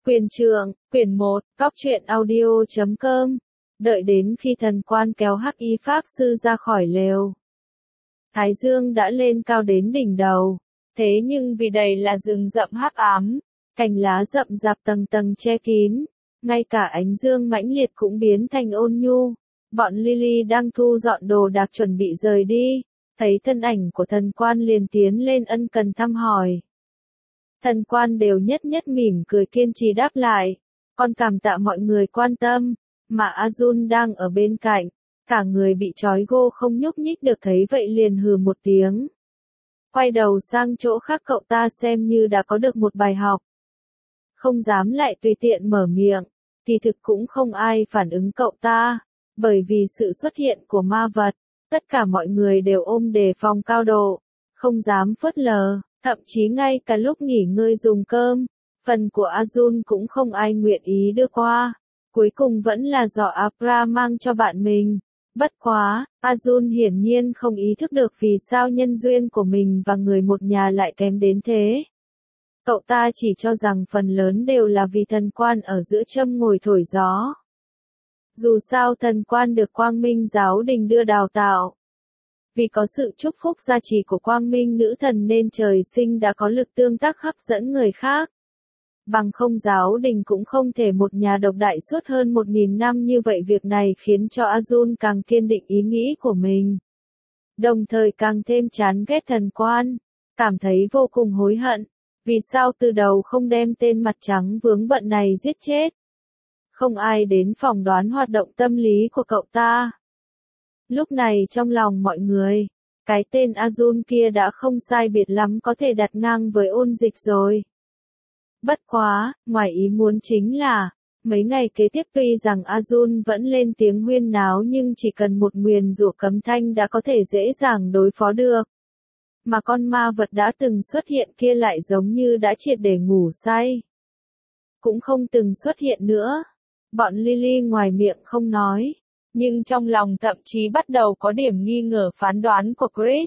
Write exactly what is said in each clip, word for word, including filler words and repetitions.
Quyền trượng, quyển một, Cóc truyện audio chấm com. Đợi đến khi thần quan kéo Hắc Y Pháp Sư ra khỏi lều. Thái dương đã lên cao đến đỉnh đầu. Thế nhưng vì đầy là rừng rậm hắc ám, cành lá rậm rạp tầng tầng che kín, ngay cả ánh dương mãnh liệt cũng biến thành ôn nhu. Bọn Lily đang thu dọn đồ đạc chuẩn bị rời đi, thấy thân ảnh của thần quan liền tiến lên ân cần thăm hỏi. Thần quan đều nhất nhất mỉm cười kiên trì đáp lại, con cảm tạ mọi người quan tâm, mà Arjun đang ở bên cạnh, cả người bị trói gô không nhúc nhích được thấy vậy liền hừ một tiếng. Quay đầu sang chỗ khác cậu ta xem như đã có được một bài học. Không dám lại tùy tiện mở miệng, kỳ thực cũng không ai phản ứng cậu ta, bởi vì sự xuất hiện của ma vật, tất cả mọi người đều ôm đề phòng cao độ, không dám phớt lờ. Thậm chí ngay cả lúc nghỉ ngơi dùng cơm, phần của Arjun cũng không ai nguyện ý đưa qua. Cuối cùng vẫn là do Abra mang cho bạn mình. Bất quá, Arjun hiển nhiên không ý thức được vì sao nhân duyên của mình và người một nhà lại kém đến thế. Cậu ta chỉ cho rằng phần lớn đều là vì thần quan ở giữa châm ngồi thổi gió. Dù sao thần quan được Quang Minh giáo đình đưa đào tạo. Vì có sự chúc phúc gia trì của Quang Minh nữ thần nên trời sinh đã có lực tương tác hấp dẫn người khác. Bằng không giáo đình cũng không thể một nhà độc đại suốt hơn một nghìn năm như vậy, việc này khiến cho Arjun càng kiên định ý nghĩ của mình. Đồng thời càng thêm chán ghét thần quan, cảm thấy vô cùng hối hận, vì sao từ đầu không đem tên mặt trắng vướng bận này giết chết. Không ai đến phỏng đoán hoạt động tâm lý của cậu ta. Lúc này trong lòng mọi người, cái tên Arjun kia đã không sai biệt lắm có thể đặt ngang với Ôn Dịch rồi. Bất quá, ngoài ý muốn chính là, mấy ngày kế tiếp tuy rằng Arjun vẫn lên tiếng huyên náo nhưng chỉ cần một nguyền rủa cấm thanh đã có thể dễ dàng đối phó được. Mà con ma vật đã từng xuất hiện kia lại giống như đã triệt để ngủ say. Cũng không từng xuất hiện nữa. Bọn Lily ngoài miệng không nói, nhưng trong lòng thậm chí bắt đầu có điểm nghi ngờ phán đoán của Chris.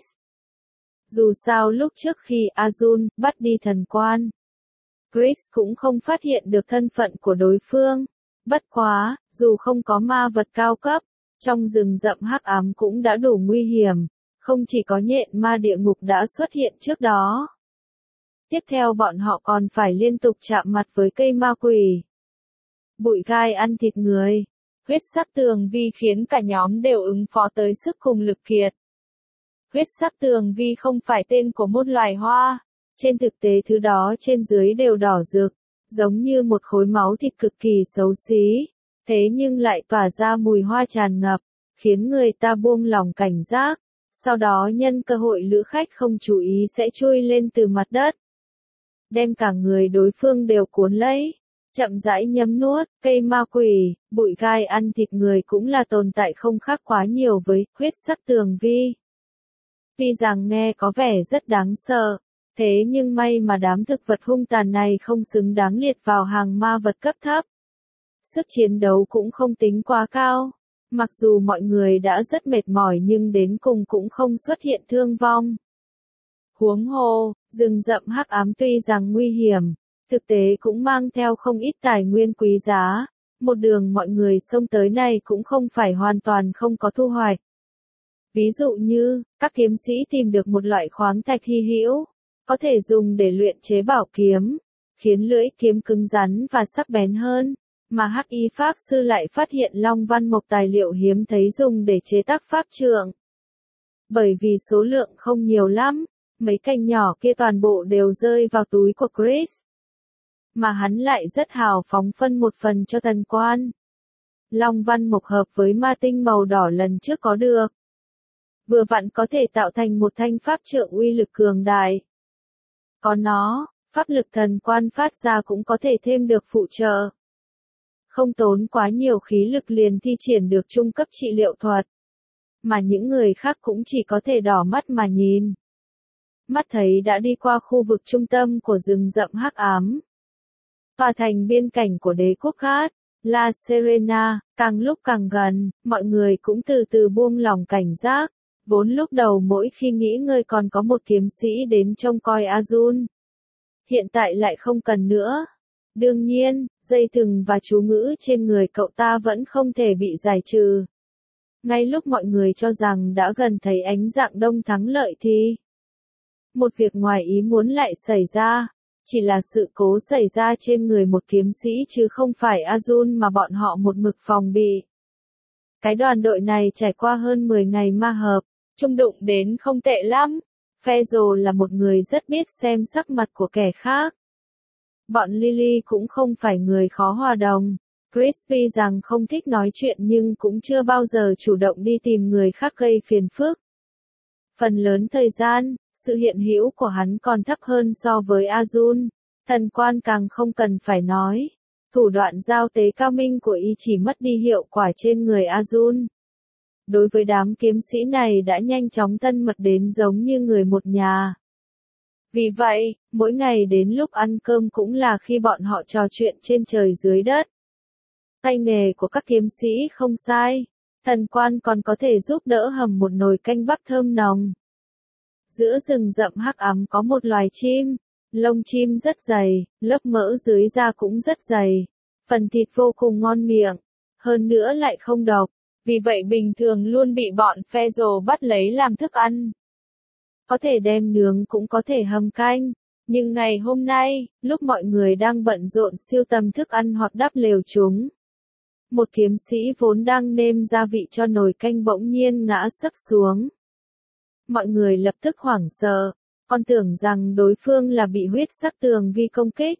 Dù sao lúc trước khi Arjun bắt đi thần quan, Chris cũng không phát hiện được thân phận của đối phương. Bất quá, dù không có ma vật cao cấp, trong rừng rậm hắc ám cũng đã đủ nguy hiểm, không chỉ có nhện ma địa ngục đã xuất hiện trước đó. Tiếp theo bọn họ còn phải liên tục chạm mặt với cây ma quỷ. Bụi gai ăn thịt người. Huyết sắc tường vi khiến cả nhóm đều ứng phó tới sức cùng lực kiệt. Huyết sắc tường vi không phải tên của một loài hoa, trên thực tế thứ đó trên dưới đều đỏ rực, giống như một khối máu thịt cực kỳ xấu xí, thế nhưng lại tỏa ra mùi hoa tràn ngập, khiến người ta buông lỏng cảnh giác, sau đó nhân cơ hội lữ khách không chú ý sẽ chui lên từ mặt đất, đem cả người đối phương đều cuốn lấy. Chậm rãi nhấm nuốt, cây ma quỷ, bụi gai ăn thịt người cũng là tồn tại không khác quá nhiều với huyết sắc tường vi. Tuy rằng nghe có vẻ rất đáng sợ, thế nhưng may mà đám thực vật hung tàn này không xứng đáng liệt vào hàng ma vật cấp thấp. Sức chiến đấu cũng không tính quá cao. Mặc dù mọi người đã rất mệt mỏi nhưng đến cùng cũng không xuất hiện thương vong. Huống hồ, rừng rậm hắc ám tuy rằng nguy hiểm, thực tế cũng mang theo không ít tài nguyên quý giá, một đường mọi người xông tới này cũng không phải hoàn toàn không có thu hoạch. Ví dụ như, các kiếm sĩ tìm được một loại khoáng thạch hy hữu, có thể dùng để luyện chế bảo kiếm, khiến lưỡi kiếm cứng rắn và sắc bén hơn, mà Hắc Y Pháp Sư lại phát hiện long văn mộc tài liệu hiếm thấy dùng để chế tác pháp trượng. Bởi vì số lượng không nhiều lắm, mấy cành nhỏ kia toàn bộ đều rơi vào túi của Chris. Mà hắn lại rất hào phóng phân một phần cho thần quan. Long văn mộc hợp với ma tinh màu đỏ lần trước có được. Vừa vặn có thể tạo thành một thanh pháp trượng uy lực cường đại. Có nó, pháp lực thần quan phát ra cũng có thể thêm được phụ trợ. Không tốn quá nhiều khí lực liền thi triển được trung cấp trị liệu thuật. Mà những người khác cũng chỉ có thể đỏ mắt mà nhìn. Mắt thấy đã đi qua khu vực trung tâm của rừng rậm hắc ám. Tòa thành biên cảnh của đế quốc khác, La Serena, càng lúc càng gần, mọi người cũng từ từ buông lỏng cảnh giác, vốn lúc đầu mỗi khi nghĩ ngơi còn có một kiếm sĩ đến trông coi Arjun. Hiện tại lại không cần nữa. Đương nhiên, dây thừng và chú ngữ trên người cậu ta vẫn không thể bị giải trừ. Ngay lúc mọi người cho rằng đã gần thấy ánh dạng đông thắng lợi thì một việc ngoài ý muốn lại xảy ra. Chỉ là sự cố xảy ra trên người một kiếm sĩ chứ không phải Arjun mà bọn họ một mực phòng bị. Cái đoàn đội này trải qua hơn mười ngày ma hợp, chung đụng đến không tệ lắm. Fezzo là một người rất biết xem sắc mặt của kẻ khác. Bọn Lily cũng không phải người khó hòa đồng. Crispy rằng không thích nói chuyện nhưng cũng chưa bao giờ chủ động đi tìm người khác gây phiền phức. Phần lớn thời gian, sự hiện hữu của hắn còn thấp hơn so với Arjun. Thần quan càng không cần phải nói. Thủ đoạn giao tế cao minh của y chỉ mất đi hiệu quả trên người Arjun. Đối với đám kiếm sĩ này đã nhanh chóng thân mật đến giống như người một nhà. Vì vậy, mỗi ngày đến lúc ăn cơm cũng là khi bọn họ trò chuyện trên trời dưới đất. Tay nghề của các kiếm sĩ không sai. Thần quan còn có thể giúp đỡ hầm một nồi canh bắp thơm nồng. Giữa rừng rậm hắc ám có một loài chim. Lông chim rất dày, lớp mỡ dưới da cũng rất dày. Phần thịt vô cùng ngon miệng. Hơn nữa lại không độc. Vì vậy bình thường luôn bị bọn Fezzo bắt lấy làm thức ăn. Có thể đem nướng cũng có thể hầm canh. Nhưng ngày hôm nay, lúc mọi người đang bận rộn siêu tầm thức ăn hoặc đắp lều chúng. Một kiếm sĩ vốn đang nêm gia vị cho nồi canh bỗng nhiên ngã sấp xuống. Mọi người lập tức hoảng sợ, còn tưởng rằng đối phương là bị huyết sắc tường vi công kích.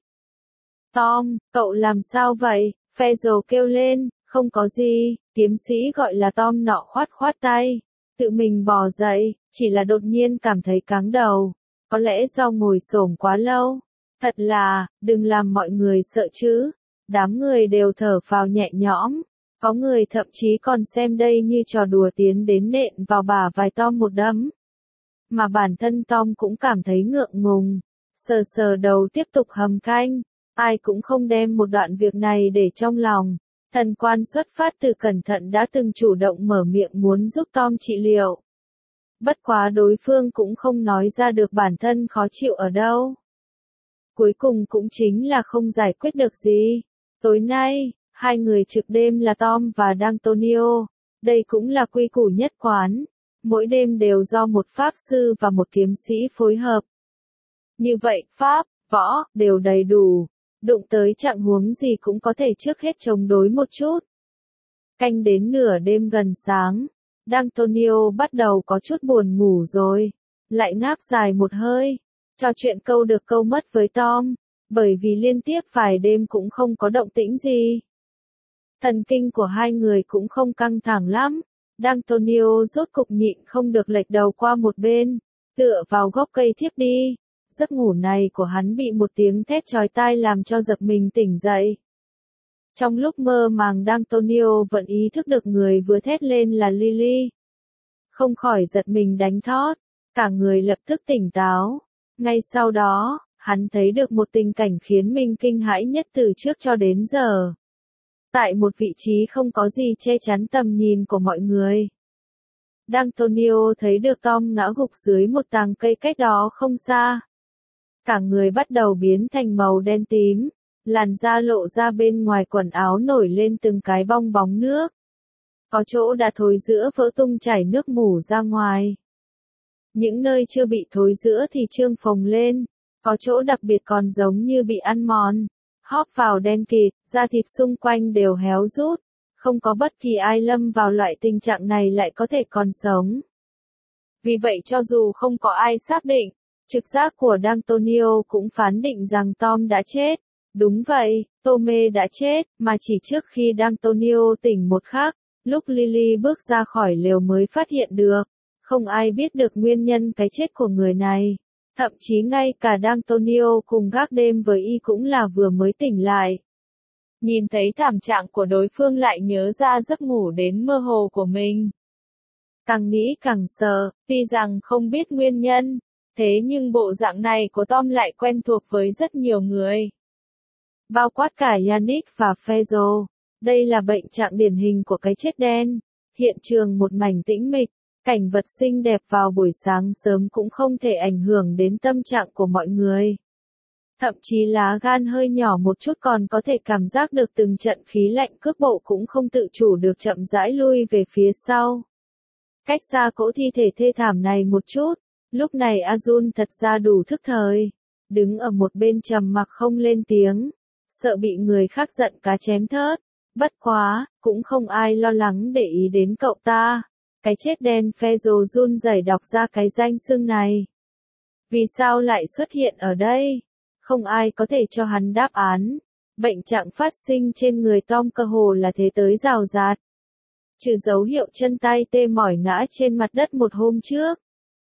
Tom, cậu làm sao vậy? Fezzo kêu lên, không có gì, kiếm sĩ gọi là Tom nọ khoát khoát tay, tự mình bò dậy, chỉ là đột nhiên cảm thấy cáng đầu, có lẽ do ngồi xổm quá lâu. Thật là, đừng làm mọi người sợ chứ. Đám người đều thở phào nhẹ nhõm, có người thậm chí còn xem đây như trò đùa tiến đến nện vào bả vai Tom một đấm. Mà bản thân Tom cũng cảm thấy ngượng ngùng, sờ sờ đầu tiếp tục hầm canh, ai cũng không đem một đoạn việc này để trong lòng. Thần quan xuất phát từ cẩn thận đã từng chủ động mở miệng muốn giúp Tom trị liệu. Bất quá đối phương cũng không nói ra được bản thân khó chịu ở đâu. Cuối cùng cũng chính là không giải quyết được gì. Tối nay, hai người trực đêm là Tom và D'Antonio. Đây cũng là quy củ nhất quán. Mỗi đêm đều do một pháp sư và một kiếm sĩ phối hợp. Như vậy, pháp, võ, đều đầy đủ. Đụng tới trạng huống gì cũng có thể trước hết chống đối một chút. Canh đến nửa đêm gần sáng. D'Antonio bắt đầu có chút buồn ngủ rồi. Lại ngáp dài một hơi. Trò chuyện câu được câu mất với Tom. Bởi vì liên tiếp vài đêm cũng không có động tĩnh gì. Thần kinh của hai người cũng không căng thẳng lắm. D'Antonio rốt cục nhịn không được lệch đầu qua một bên, tựa vào gốc cây thiếp đi. Giấc ngủ này của hắn bị một tiếng thét chói tai làm cho giật mình tỉnh dậy. Trong lúc mơ màng D'Antonio vẫn ý thức được người vừa thét lên là Lily. Không khỏi giật mình đánh thót, cả người lập tức tỉnh táo. Ngay sau đó, hắn thấy được một tình cảnh khiến mình kinh hãi nhất từ trước cho đến giờ. Tại một vị trí không có gì che chắn tầm nhìn của mọi người. D'Antonio thấy được Tom ngã gục dưới một tàng cây cách đó không xa. Cả người bắt đầu biến thành màu đen tím, làn da lộ ra bên ngoài quần áo nổi lên từng cái bong bóng nước. Có chỗ đã thối rữa vỡ tung chảy nước mủ ra ngoài. Những nơi chưa bị thối rữa thì trương phồng lên, có chỗ đặc biệt còn giống như bị ăn mòn. Hóp vào đen kịt, da thịt xung quanh đều héo rút, không có bất kỳ ai lâm vào loại tình trạng này lại có thể còn sống. Vì vậy cho dù không có ai xác định, trực giác của D'Antonio cũng phán định rằng Tom đã chết. Đúng vậy, Tome đã chết, mà chỉ trước khi D'Antonio tỉnh một khắc, lúc Lily bước ra khỏi lều mới phát hiện được. Không ai biết được nguyên nhân cái chết của người này. Thậm chí ngay cả D'Antonio cùng gác đêm với y cũng là vừa mới tỉnh lại. Nhìn thấy thảm trạng của đối phương lại nhớ ra giấc ngủ đến mơ hồ của mình. Càng nghĩ càng sợ, tuy rằng không biết nguyên nhân, thế nhưng bộ dạng này của Tom lại quen thuộc với rất nhiều người. Bao quát cả Yannick và Fezzo. Đây là bệnh trạng điển hình của cái chết đen. Hiện trường một mảnh tĩnh mịch. Cảnh vật xinh đẹp vào buổi sáng sớm cũng không thể ảnh hưởng đến tâm trạng của mọi người. Thậm chí lá gan hơi nhỏ một chút còn có thể cảm giác được từng trận khí lạnh cước bộ cũng không tự chủ được chậm rãi lui về phía sau. Cách xa cỗ thi thể thê thảm này một chút, lúc này Arjun thật ra đủ thức thời, đứng ở một bên trầm mặc không lên tiếng, sợ bị người khác giận cá chém thớt. Bất quá, cũng không ai lo lắng để ý đến cậu ta. Cái chết đen Fezzo run rẩy đọc ra cái danh xưng này. Vì sao lại xuất hiện ở đây? Không ai có thể cho hắn đáp án. Bệnh trạng phát sinh trên người Tom cơ hồ là thế tới rào rạt. Trừ dấu hiệu chân tay tê mỏi ngã trên mặt đất một hôm trước.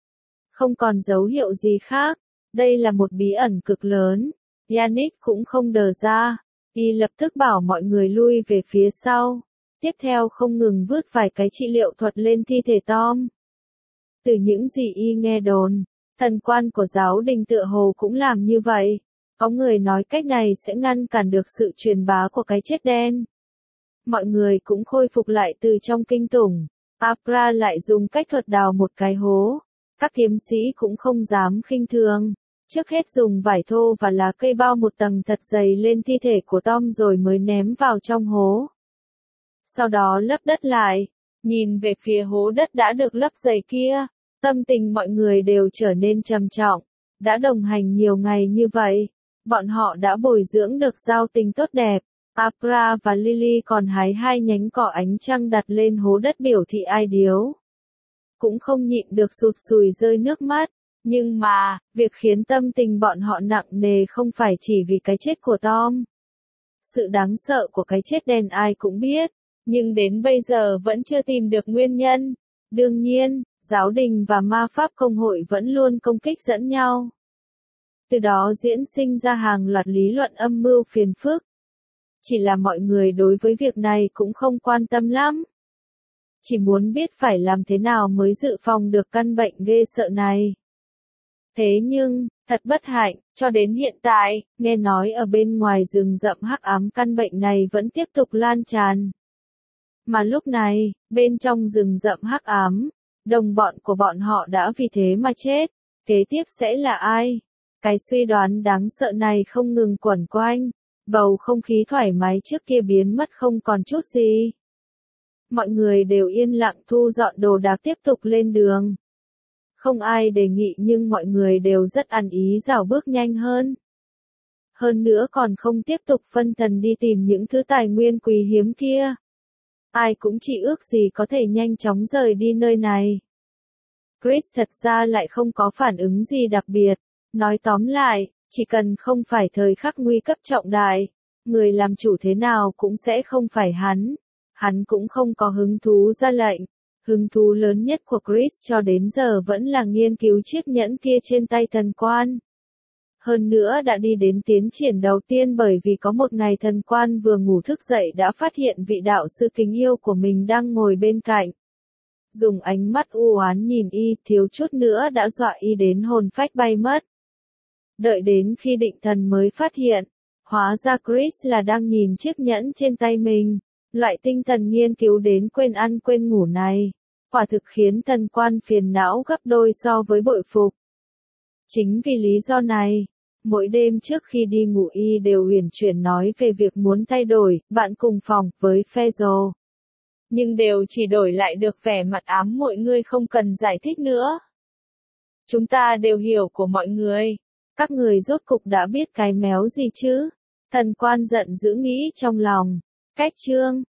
Không còn dấu hiệu gì khác. Đây là một bí ẩn cực lớn. Yannick cũng không đờ ra. Y lập tức bảo mọi người lui về phía sau. Tiếp theo không ngừng vứt vài cái trị liệu thuật lên thi thể Tom. Từ những gì Y nghe đồn, thần quan của giáo đình tựa hồ cũng làm như vậy. Có người nói cách này sẽ ngăn cản được sự truyền bá của cái chết đen. Mọi người cũng khôi phục lại từ trong kinh tủng. Abra lại dùng cách thuật đào một cái hố. Các kiếm sĩ cũng không dám khinh thường. Trước hết dùng vải thô và lá cây bao một tầng thật dày lên thi thể của Tom rồi mới ném vào trong hố. Sau đó lấp đất lại, nhìn về phía hố đất đã được lấp dày kia, tâm tình mọi người đều trở nên trầm trọng. Đã đồng hành nhiều ngày như vậy, bọn họ đã bồi dưỡng được giao tình tốt đẹp. Abra và Lily còn hái hai nhánh cỏ ánh trăng đặt lên hố đất biểu thị ai điếu. Cũng không nhịn được sụt sùi rơi nước mắt. Nhưng mà, việc khiến tâm tình bọn họ nặng nề không phải chỉ vì cái chết của Tom. Sự đáng sợ của cái chết đen ai cũng biết, nhưng đến bây giờ vẫn chưa tìm được nguyên nhân. Đương nhiên, giáo đình và ma pháp công hội vẫn luôn công kích lẫn nhau. Từ đó diễn sinh ra hàng loạt lý luận âm mưu phiền phức. Chỉ là mọi người đối với việc này cũng không quan tâm lắm. Chỉ muốn biết phải làm thế nào mới dự phòng được căn bệnh ghê sợ này. Thế nhưng, thật bất hạnh, cho đến hiện tại, nghe nói ở bên ngoài rừng rậm hắc ám căn bệnh này vẫn tiếp tục lan tràn. Mà lúc này, bên trong rừng rậm hắc ám, đồng bọn của bọn họ đã vì thế mà chết. Kế tiếp sẽ là ai? Cái suy đoán đáng sợ này không ngừng quẩn quanh. Bầu không khí thoải mái trước kia biến mất không còn chút gì. Mọi người đều yên lặng thu dọn đồ đạc tiếp tục lên đường. Không ai đề nghị nhưng mọi người đều rất ăn ý rảo bước nhanh hơn. Hơn nữa còn không tiếp tục phân thần đi tìm những thứ tài nguyên quý hiếm kia. Ai cũng chỉ ước gì có thể nhanh chóng rời đi nơi này. Chris thật ra lại không có phản ứng gì đặc biệt. Nói tóm lại, chỉ cần không phải thời khắc nguy cấp trọng đại, người làm chủ thế nào cũng sẽ không phải hắn. Hắn cũng không có hứng thú ra lệnh. Hứng thú lớn nhất của Chris cho đến giờ vẫn là nghiên cứu chiếc nhẫn kia trên tay thần quan. Hơn nữa đã đi đến tiến triển đầu tiên bởi vì có một ngày thần quan vừa ngủ thức dậy đã phát hiện vị đạo sư kính yêu của mình đang ngồi bên cạnh. Dùng ánh mắt u oán nhìn y, thiếu chút nữa đã dọa y đến hồn phách bay mất. Đợi đến khi định thần mới phát hiện, hóa ra Chris là đang nhìn chiếc nhẫn trên tay mình. Loại tinh thần nghiên cứu đến quên ăn quên ngủ này, quả thực khiến thần quan phiền não gấp đôi so với bội phục. Chính vì lý do này, mỗi đêm trước khi đi ngủ y đều uyển chuyển nói về việc muốn thay đổi, bạn cùng phòng, với Fezzo. Nhưng đều chỉ đổi lại được vẻ mặt ám muội ngươi không cần giải thích nữa. Chúng ta đều hiểu của mọi người. Các người rốt cục đã biết cái méo gì chứ? Thần quan giận dữ nghĩ trong lòng. Cách chương